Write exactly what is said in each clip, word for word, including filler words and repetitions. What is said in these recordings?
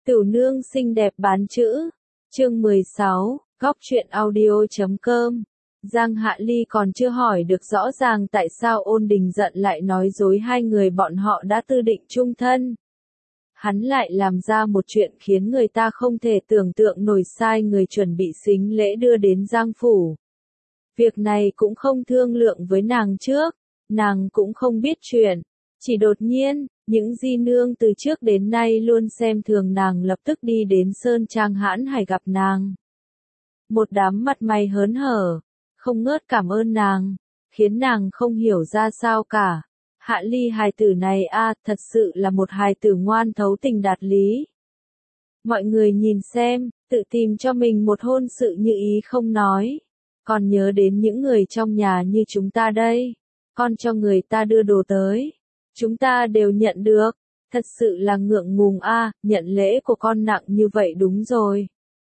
Tửu nương xinh đẹp bán chữ. Chương mười sáu, góc truyện audio chấm com. Giang Hạ Ly còn chưa hỏi được rõ ràng tại sao Ôn Đình giận lại nói dối hai người bọn họ đã tư định chung thân. Hắn lại làm ra một chuyện khiến người ta không thể tưởng tượng nổi, sai người chuẩn bị sính lễ đưa đến Giang Phủ. Việc này cũng không thương lượng với nàng trước, nàng cũng không biết chuyện. Chỉ đột nhiên, những di nương từ trước đến nay luôn xem thường nàng lập tức đi đến Sơn Trang Hãn Hải gặp nàng. Một đám mặt mày hớn hở, không ngớt cảm ơn nàng, khiến nàng không hiểu ra sao cả. Hạ Ly hài tử này a, thật sự là một hài tử ngoan thấu tình đạt lý. Mọi người nhìn xem, tự tìm cho mình một hôn sự như ý không nói, còn nhớ đến những người trong nhà như chúng ta đây, con cho người ta đưa đồ tới, chúng ta đều nhận được, thật sự là ngượng ngùng a, nhận lễ của con nặng như vậy đúng rồi.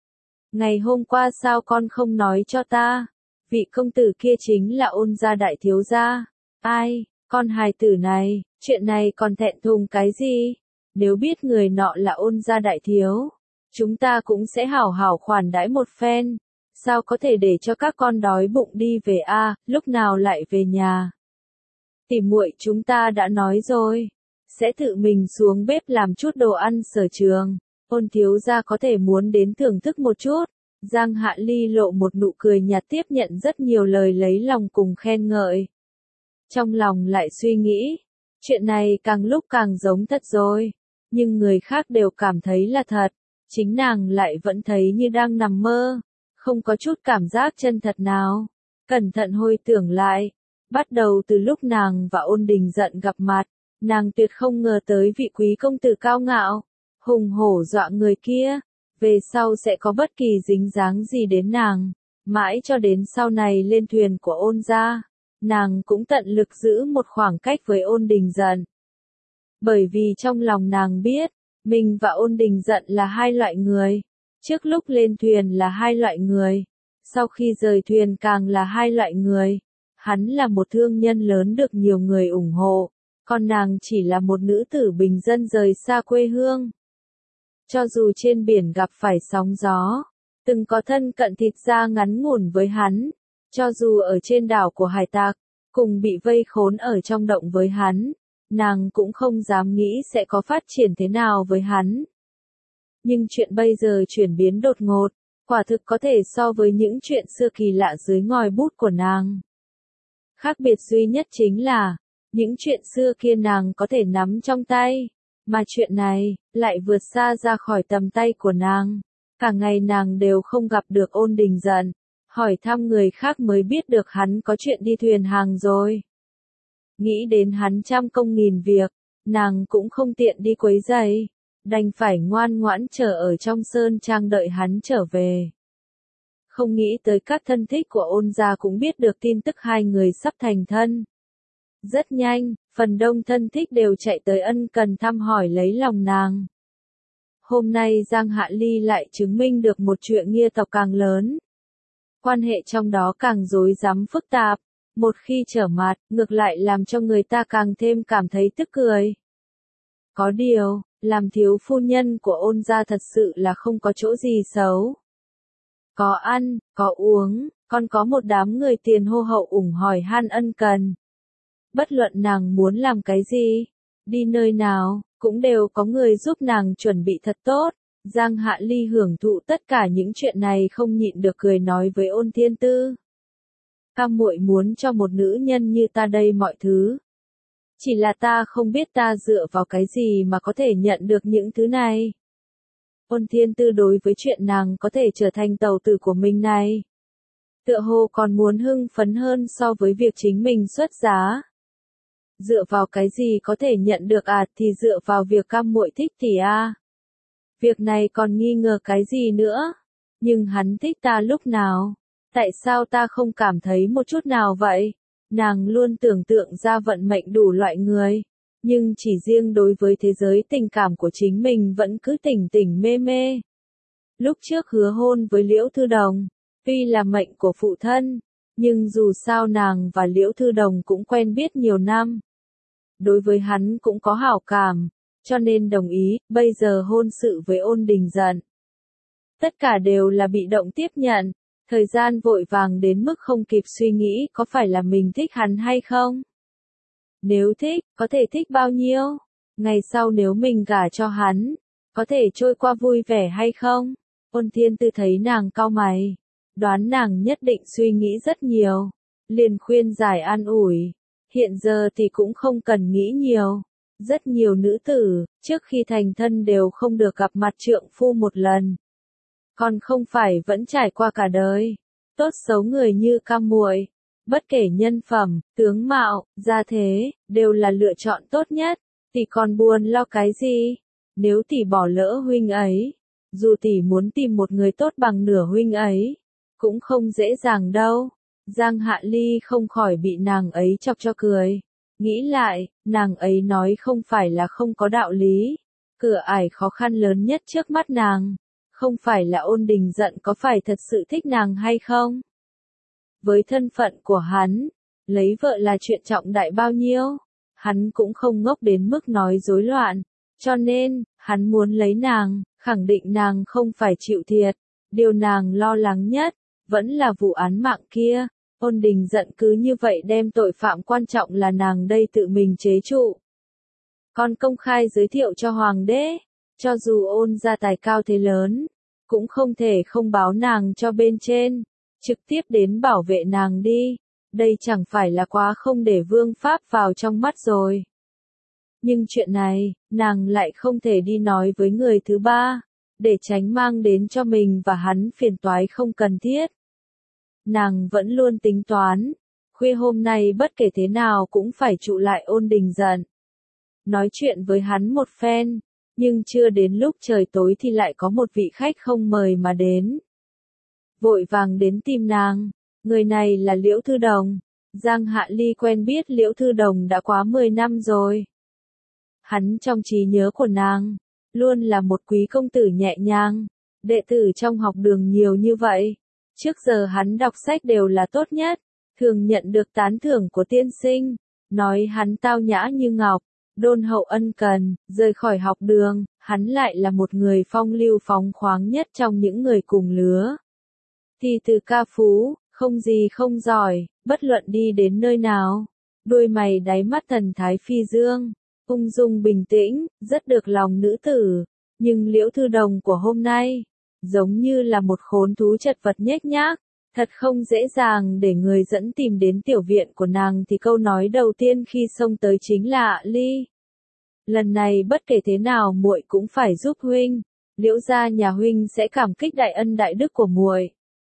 Ngày hôm qua sao con không nói cho ta, vị công tử kia chính là Ôn gia đại thiếu gia. Ai, con hài tử này, chuyện này còn thẹn thùng cái gì, nếu biết người nọ là Ôn gia đại thiếu, chúng ta cũng sẽ hảo hảo khoản đãi một phen, sao có thể để cho các con đói bụng đi về a, lúc nào lại về nhà. Tỉ muội chúng ta đã nói rồi, sẽ tự mình xuống bếp làm chút đồ ăn sở trường, Ôn thiếu gia có thể muốn đến thưởng thức một chút. Giang Hạ Ly lộ một nụ cười nhạt tiếp nhận rất nhiều lời lấy lòng cùng khen ngợi. Trong lòng lại suy nghĩ, chuyện này càng lúc càng giống thật rồi, nhưng người khác đều cảm thấy là thật, chính nàng lại vẫn thấy như đang nằm mơ, không có chút cảm giác chân thật nào. Cẩn thận hồi tưởng lại, bắt đầu từ lúc nàng và Ôn Đình giận gặp mặt, nàng tuyệt không ngờ tới vị quý công tử cao ngạo, hùng hổ dọa người kia, về sau sẽ có bất kỳ dính dáng gì đến nàng, mãi cho đến sau này lên thuyền của Ôn gia, nàng cũng tận lực giữ một khoảng cách với Ôn Đình giận. Bởi vì trong lòng nàng biết, mình và Ôn Đình giận là hai loại người, trước lúc lên thuyền là hai loại người, sau khi rời thuyền càng là hai loại người. Hắn là một thương nhân lớn được nhiều người ủng hộ, còn nàng chỉ là một nữ tử bình dân rời xa quê hương. Cho dù trên biển gặp phải sóng gió, từng có thân cận thịt da ngắn ngủn với hắn, cho dù ở trên đảo của hải tặc, cùng bị vây khốn ở trong động với hắn, nàng cũng không dám nghĩ sẽ có phát triển thế nào với hắn. Nhưng chuyện bây giờ chuyển biến đột ngột, quả thực có thể so với những chuyện xưa kỳ lạ dưới ngòi bút của nàng. Khác biệt duy nhất chính là, những chuyện xưa kia nàng có thể nắm trong tay, mà chuyện này, lại vượt xa ra khỏi tầm tay của nàng. Cả ngày nàng đều không gặp được Ôn Đình giận, hỏi thăm người khác mới biết được hắn có chuyện đi thuyền hàng rồi. Nghĩ đến hắn trăm công nghìn việc, nàng cũng không tiện đi quấy rầy, đành phải ngoan ngoãn chờ ở trong sơn trang đợi hắn trở về. Không nghĩ tới các thân thích của Ôn gia cũng biết được tin tức hai người sắp thành thân. Rất nhanh, phần đông thân thích đều chạy tới ân cần thăm hỏi lấy lòng nàng. Hôm nay Giang Hạ Ly lại chứng minh được một chuyện nghĩa tộc càng lớn. Quan hệ trong đó càng rối rắm phức tạp, một khi trở mặt, ngược lại làm cho người ta càng thêm cảm thấy tức cười. Có điều, làm thiếu phu nhân của Ôn gia thật sự là không có chỗ gì xấu. Có ăn, có uống, còn có một đám người tiền hô hậu ủng hỏi han ân cần. Bất luận nàng muốn làm cái gì, đi nơi nào, cũng đều có người giúp nàng chuẩn bị thật tốt. Giang Hạ Ly hưởng thụ tất cả những chuyện này không nhịn được cười nói với Ôn Thiên Tư. Cam muội muốn cho một nữ nhân như ta đây mọi thứ. Chỉ là ta không biết ta dựa vào cái gì mà có thể nhận được những thứ này. Ôn Thiên Tư đối với chuyện nàng có thể trở thành tàu tử của mình này, tựa hồ còn muốn hưng phấn hơn so với việc chính mình xuất giá. Dựa vào cái gì có thể nhận được à, thì dựa vào việc cam muội thích thì a. À. Việc này còn nghi ngờ cái gì nữa? Nhưng hắn thích ta lúc nào? Tại sao ta không cảm thấy một chút nào vậy? Nàng luôn tưởng tượng ra vận mệnh đủ loại người, nhưng chỉ riêng đối với thế giới tình cảm của chính mình vẫn cứ tỉnh tỉnh mê mê. Lúc trước hứa hôn với Liễu Thư Đồng, tuy là mệnh của phụ thân, nhưng dù sao nàng và Liễu Thư Đồng cũng quen biết nhiều năm. Đối với hắn cũng có hảo cảm, cho nên đồng ý, bây giờ hôn sự với Ôn Đình Dận. Tất cả đều là bị động tiếp nhận, thời gian vội vàng đến mức không kịp suy nghĩ có phải là mình thích hắn hay không. Nếu thích, có thể thích bao nhiêu? Ngày sau nếu mình gả cho hắn, có thể trôi qua vui vẻ hay không? Ôn Thiên Tư thấy nàng cau mày, đoán nàng nhất định suy nghĩ rất nhiều, liền khuyên giải an ủi. Hiện giờ thì cũng không cần nghĩ nhiều. Rất nhiều nữ tử, trước khi thành thân đều không được gặp mặt trượng phu một lần. Còn không phải vẫn trải qua cả đời. Tốt xấu người như Cam Muội, bất kể nhân phẩm, tướng mạo, gia thế, đều là lựa chọn tốt nhất. Tỷ còn buồn lo cái gì? Nếu tỷ bỏ lỡ huynh ấy, dù tỷ muốn tìm một người tốt bằng nửa huynh ấy, cũng không dễ dàng đâu. Giang Hạ Ly không khỏi bị nàng ấy chọc cho cười. Nghĩ lại, nàng ấy nói không phải là không có đạo lý. Cửa ải khó khăn lớn nhất trước mắt nàng, không phải là Ôn Đình Dận có phải thật sự thích nàng hay không? Với thân phận của hắn, lấy vợ là chuyện trọng đại bao nhiêu? Hắn cũng không ngốc đến mức nói rối loạn. Cho nên, hắn muốn lấy nàng, khẳng định nàng không phải chịu thiệt. Điều nàng lo lắng nhất, vẫn là vụ án mạng kia. Ôn Đình Dận cứ như vậy đem tội phạm quan trọng là nàng đây tự mình chế trụ. Còn công khai giới thiệu cho hoàng đế, cho dù Ôn gia tài cao thế lớn, cũng không thể không báo nàng cho bên trên, trực tiếp đến bảo vệ nàng đi. Đây chẳng phải là quá không để vương pháp vào trong mắt rồi. Nhưng chuyện này, nàng lại không thể đi nói với người thứ ba, để tránh mang đến cho mình và hắn phiền toái không cần thiết. Nàng vẫn luôn tính toán, khuya hôm nay bất kể thế nào cũng phải trụ lại Ôn Đình Dận. Nói chuyện với hắn một phen, nhưng chưa đến lúc trời tối thì lại có một vị khách không mời mà đến. Vội vàng đến tìm nàng, người này là Liễu Thư Đồng. Giang Hạ Ly quen biết Liễu Thư Đồng đã quá mười năm rồi. Hắn trong trí nhớ của nàng, luôn là một quý công tử nhẹ nhàng, đệ tử trong học đường nhiều như vậy. Trước giờ hắn đọc sách đều là tốt nhất, thường nhận được tán thưởng của tiên sinh, nói hắn tao nhã như ngọc, đôn hậu ân cần, rời khỏi học đường, hắn lại là một người phong lưu phóng khoáng nhất trong những người cùng lứa. Thì từ ca phú, không gì không giỏi, bất luận đi đến nơi nào, đôi mày đáy mắt thần thái phi dương, ung dung bình tĩnh, rất được lòng nữ tử. Nhưng Liễu Thư Đồng của hôm nay, giống như là một khốn thú chật vật nhếch nhác, thật không dễ dàng để người dẫn tìm đến tiểu viện của nàng thì câu nói đầu tiên khi xông tới chính là "Ạ Ly, lần này bất kể thế nào muội cũng phải giúp huynh, Liễu gia nhà huynh sẽ cảm kích đại ân đại đức của muội."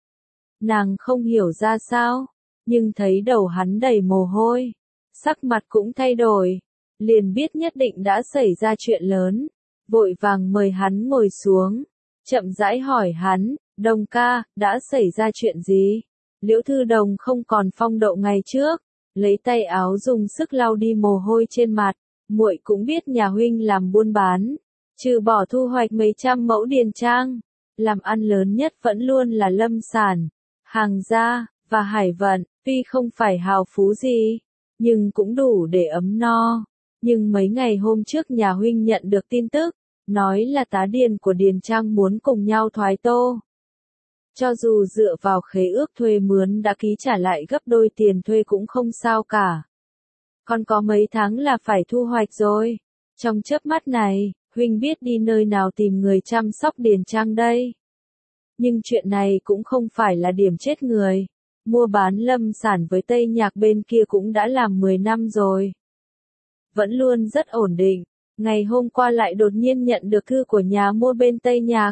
Nàng không hiểu ra sao, nhưng thấy đầu hắn đầy mồ hôi, sắc mặt cũng thay đổi, liền biết nhất định đã xảy ra chuyện lớn, vội vàng mời hắn ngồi xuống, chậm rãi hỏi hắn, "Đồng ca, đã xảy ra chuyện gì?" Liễu Thư Đồng không còn phong độ ngày trước, lấy tay áo dùng sức lau đi mồ hôi trên mặt, "Muội cũng biết nhà huynh làm buôn bán, trừ bỏ thu hoạch mấy trăm mẫu điền trang, làm ăn lớn nhất vẫn luôn là lâm sản, hàng gia và hải vận, tuy không phải hào phú gì, nhưng cũng đủ để ấm no. Nhưng mấy ngày hôm trước nhà huynh nhận được tin tức, nói là tá điền của điền trang muốn cùng nhau thoái tô. Cho dù dựa vào khế ước thuê mướn đã ký trả lại gấp đôi tiền thuê cũng không sao cả. Còn có mấy tháng là phải thu hoạch rồi. Trong chớp mắt này, huynh biết đi nơi nào tìm người chăm sóc điền trang đây." Nhưng chuyện này cũng không phải là điểm chết người. Mua bán lâm sản với Tây Nhạc bên kia cũng đã làm mười năm rồi. Vẫn luôn rất ổn định. Ngày hôm qua lại đột nhiên nhận được thư của nhà mua bên Tây Nhạc.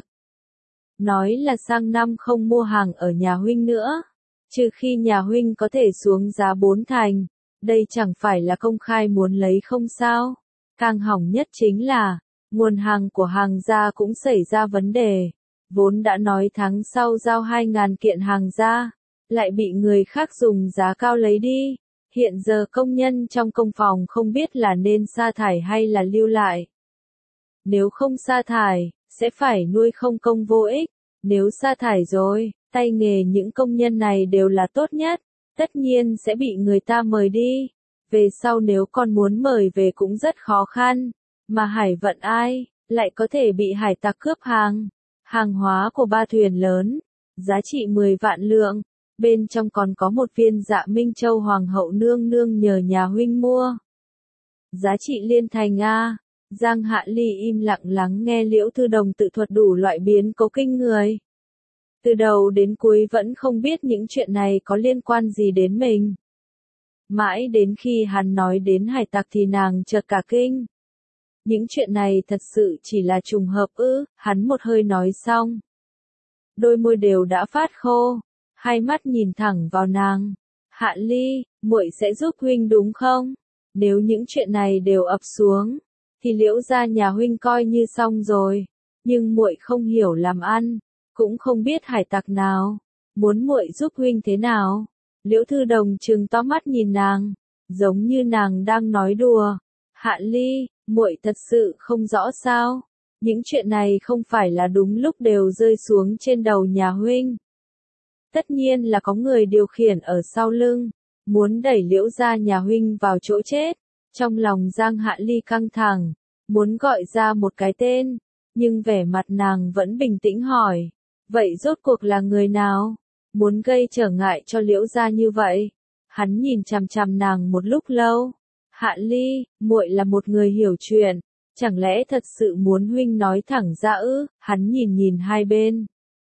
Nói là sang năm không mua hàng ở nhà huynh nữa. Trừ khi nhà huynh có thể xuống giá bốn thành. Đây chẳng phải là công khai muốn lấy không sao. Càng hỏng nhất chính là, nguồn hàng của hàng gia cũng xảy ra vấn đề. Vốn đã nói tháng sau giao hai ngàn kiện hàng ra, lại bị người khác dùng giá cao lấy đi. Hiện giờ công nhân trong công phòng không biết là nên sa thải hay là lưu lại. Nếu không sa thải, sẽ phải nuôi không công vô ích. Nếu sa thải rồi, tay nghề những công nhân này đều là tốt nhất, tất nhiên sẽ bị người ta mời đi. Về sau nếu còn muốn mời về cũng rất khó khăn. Mà Hải Vận ai, lại có thể bị hải tặc cướp hàng. Hàng hóa của ba thuyền lớn, giá trị mười vạn lượng, bên trong còn có một viên Dạ Minh Châu Hoàng hậu nương nương nhờ nhà huynh mua. Giá trị liên thành a. Giang Hạ Ly im lặng lắng nghe Liễu Thư Đồng tự thuật đủ loại biến cố kinh người. Từ đầu đến cuối vẫn không biết những chuyện này có liên quan gì đến mình. Mãi đến khi hắn nói đến hải tặc thì nàng chợt cả kinh. Những chuyện này thật sự chỉ là trùng hợp ư? Hắn một hơi nói xong. Đôi môi đều đã phát khô, hai mắt nhìn thẳng vào nàng. Hạ Ly, muội sẽ giúp huynh đúng không? Nếu những chuyện này đều ập xuống, thì Liễu gia nhà huynh coi như xong rồi. Nhưng muội không hiểu làm ăn, cũng không biết hải tặc nào, muốn muội giúp huynh thế nào? Liễu Thư Đồng trừng to mắt nhìn nàng, giống như nàng đang nói đùa. Hạ Ly, muội thật sự không rõ sao? Những chuyện này không phải là đúng lúc đều rơi xuống trên đầu nhà huynh. Tất nhiên là có người điều khiển ở sau lưng, muốn đẩy Liễu gia nhà huynh vào chỗ chết. Trong lòng Giang Hạ Ly căng thẳng, muốn gọi ra một cái tên, nhưng vẻ mặt nàng vẫn bình tĩnh hỏi, vậy rốt cuộc là người nào? Muốn gây trở ngại cho Liễu gia như vậy? Hắn nhìn chằm chằm nàng một lúc lâu. Hạ Ly, muội là một người hiểu chuyện, chẳng lẽ thật sự muốn huynh nói thẳng ra ư? Hắn nhìn nhìn hai bên,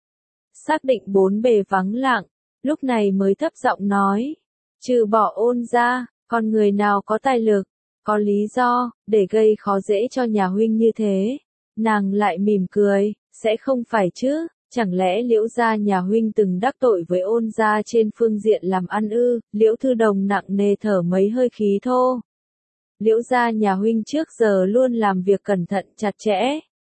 xác định bốn bề vắng lặng, lúc này mới thấp giọng nói, trừ bỏ Ôn gia, còn người nào có tài lực, có lý do, để gây khó dễ cho nhà huynh như thế? Nàng lại mỉm cười, sẽ không phải chứ, chẳng lẽ Liễu gia nhà huynh từng đắc tội với Ôn gia trên phương diện làm ăn ư? Liễu Thư Đồng nặng nề thở mấy hơi khí thô. Liễu gia nhà huynh trước giờ luôn làm việc cẩn thận chặt chẽ.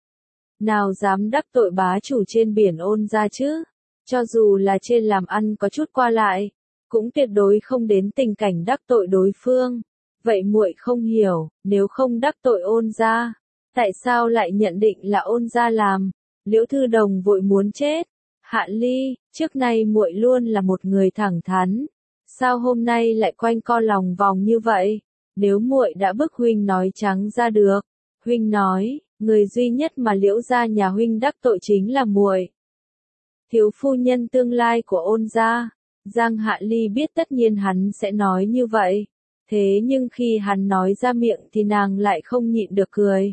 Nào dám đắc tội bá chủ trên biển Ôn gia chứ? Cho dù là trên làm ăn có chút qua lại, cũng tuyệt đối không đến tình cảnh đắc tội đối phương. Vậy muội không hiểu, nếu không đắc tội Ôn gia, tại sao lại nhận định là Ôn gia làm? Liễu Thư Đồng vội muốn chết. Hạ Ly, trước nay muội luôn là một người thẳng thắn, sao hôm nay lại quanh co lòng vòng như vậy? Nếu muội đã bức huynh nói trắng ra được, huynh nói, người duy nhất mà Liễu gia nhà huynh đắc tội chính là muội. Thiếu phu nhân tương lai của Ôn gia. Giang Hạ Ly biết tất nhiên hắn sẽ nói như vậy, thế nhưng khi hắn nói ra miệng thì nàng lại không nhịn được cười.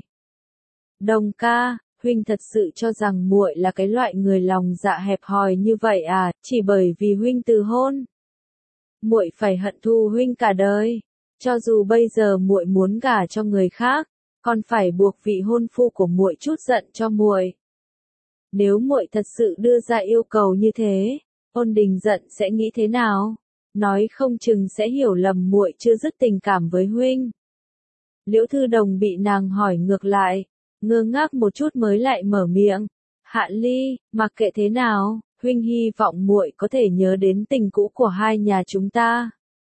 Đồng ca, huynh thật sự cho rằng muội là cái loại người lòng dạ hẹp hòi như vậy à? Chỉ bởi vì huynh từ hôn, muội phải hận thù huynh cả đời. Cho dù bây giờ muội muốn gả cho người khác, còn phải buộc vị hôn phu của muội trút giận cho muội. Nếu muội thật sự đưa ra yêu cầu như thế, Ôn Đình giận sẽ nghĩ thế nào? Nói không chừng sẽ hiểu lầm muội chưa dứt tình cảm với huynh. Liễu Thư Đồng bị nàng hỏi ngược lại, ngơ ngác một chút mới lại mở miệng. Hạ Ly, mặc kệ thế nào, huynh hy vọng muội có thể nhớ đến tình cũ của hai nhà chúng ta.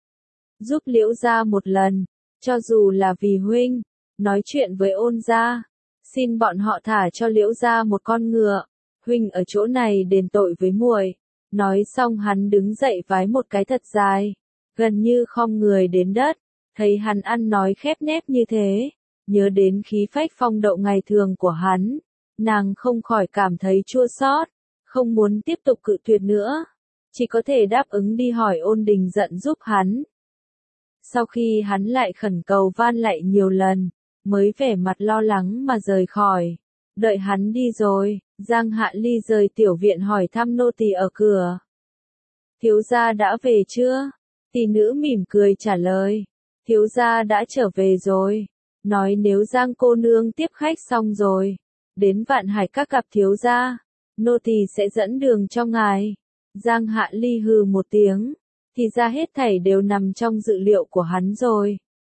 Giúp Liễu gia một lần, cho dù là vì huynh, nói chuyện với Ôn gia, xin bọn họ thả cho Liễu gia một con ngựa, huynh ở chỗ này đền tội với muội. Nói xong hắn đứng dậy vái một cái thật dài, gần như khom người đến đất, thấy hắn ăn nói khép nép như thế, nhớ đến khí phách phong độ ngày thường của hắn, nàng không khỏi cảm thấy chua xót, không muốn tiếp tục cự tuyệt nữa, chỉ có thể đáp ứng đi hỏi Ôn Đình giận giúp hắn. Sau khi hắn lại khẩn cầu van lạy nhiều lần, mới vẻ mặt lo lắng mà rời khỏi. Đợi hắn đi rồi, Giang Hạ Ly rời tiểu viện hỏi thăm nô tỳ ở cửa. Thiếu gia đã về chưa? Tỷ nữ mỉm cười trả lời. Thiếu gia đã trở về rồi. Nói nếu Giang cô nương tiếp khách xong rồi, đến Vạn Hải các gặp thiếu gia, nô tỳ sẽ dẫn đường cho ngài. Giang Hạ Ly hừ một tiếng, thì ra hết thảy đều nằm trong dự liệu của hắn rồi.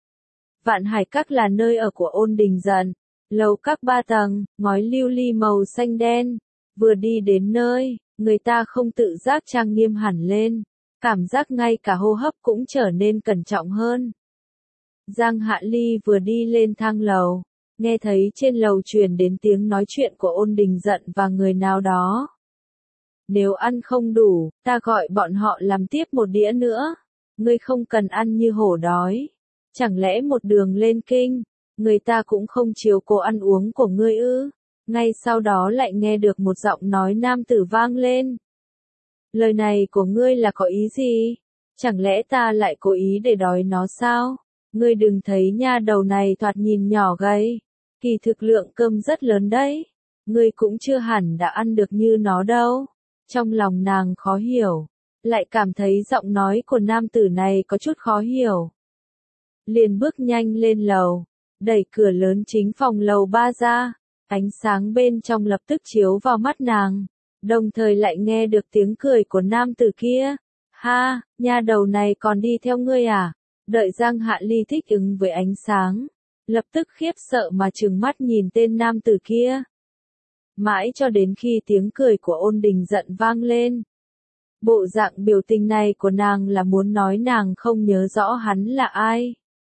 Vạn Hải các là nơi ở của Ôn Đình giận. Lầu các ba tầng, ngói lưu ly màu xanh đen. Vừa đi đến nơi, người ta không tự giác trang nghiêm hẳn lên. Cảm giác ngay cả hô hấp cũng trở nên cẩn trọng hơn. Giang Hạ Ly vừa đi lên thang lầu, nghe thấy trên lầu truyền đến tiếng nói chuyện của Ôn Đình giận và người nào đó. Nếu ăn không đủ, ta gọi bọn họ làm tiếp một đĩa nữa. Ngươi không cần ăn như hổ đói. Chẳng lẽ một đường lên kinh, người ta cũng không chiếu cố ăn uống của ngươi ư? Ngay sau đó lại nghe được một giọng nói nam tử vang lên. Lời này của ngươi là có ý gì? Chẳng lẽ ta lại cố ý để đói nó sao? Ngươi đừng thấy nha đầu này thoạt nhìn nhỏ gầy, kỳ thực lượng cơm rất lớn đấy. Ngươi cũng chưa hẳn đã ăn được như nó đâu. Trong lòng nàng khó hiểu, lại cảm thấy giọng nói của nam tử này có chút khó hiểu. Liền bước nhanh lên lầu, đẩy cửa lớn chính phòng lầu ba ra, ánh sáng bên trong lập tức chiếu vào mắt nàng, đồng thời lại nghe được tiếng cười của nam tử kia. Ha, nha đầu này còn đi theo ngươi à? Đợi Giang Hạ Ly thích ứng với ánh sáng, lập tức khiếp sợ mà trừng mắt nhìn tên nam tử kia. Mãi cho đến khi tiếng cười của Ôn Đình giận vang lên. Bộ dạng biểu tình này của nàng là muốn nói nàng không nhớ rõ hắn là ai?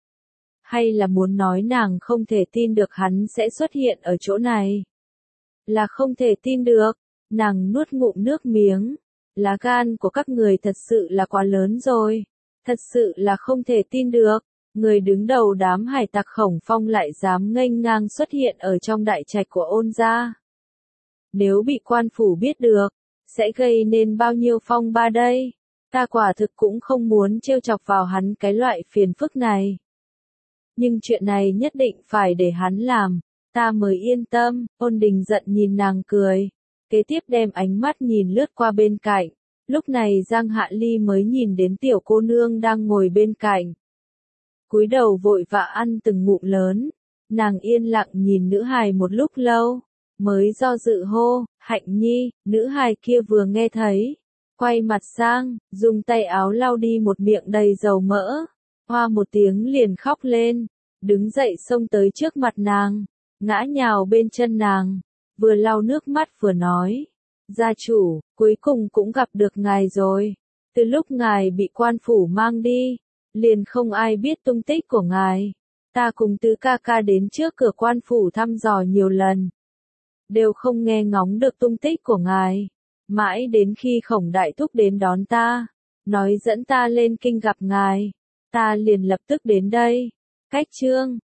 Hay là muốn nói nàng không thể tin được hắn sẽ xuất hiện ở chỗ này? Là không thể tin được, nàng nuốt ngụm nước miếng. Lá gan của các người thật sự là quá lớn rồi. Thật sự là không thể tin được. Người đứng đầu đám hải tặc Khổng Phong lại dám nghênh ngang xuất hiện ở trong đại trạch của Ôn gia. Nếu bị quan phủ biết được, sẽ gây nên bao nhiêu phong ba đây? Ta quả thực cũng không muốn trêu chọc vào hắn cái loại phiền phức này. Nhưng chuyện này nhất định phải để hắn làm, ta mới yên tâm. Ôn Đình giận nhìn nàng cười, kế tiếp đem ánh mắt nhìn lướt qua bên cạnh. Lúc này Giang Hạ Ly mới nhìn đến tiểu cô nương đang ngồi bên cạnh. Cúi đầu vội vã ăn từng ngụm lớn, nàng yên lặng nhìn nữ hài một lúc lâu, mới do dự hô, Hạnh Nhi. Nữ hài kia vừa nghe thấy, quay mặt sang, dùng tay áo lau đi một miệng đầy dầu mỡ, hoa một tiếng liền khóc lên, đứng dậy xông tới trước mặt nàng, ngã nhào bên chân nàng, vừa lau nước mắt vừa nói, gia chủ, cuối cùng cũng gặp được ngài rồi. Từ lúc ngài bị quan phủ mang đi, liền không ai biết tung tích của ngài. Ta cùng tứ ca ca đến trước cửa quan phủ thăm dò nhiều lần, đều không nghe ngóng được tung tích của ngài. Mãi đến khi Khổng đại thúc đến đón ta, nói dẫn ta lên kinh gặp ngài, ta liền lập tức đến đây. Cách chương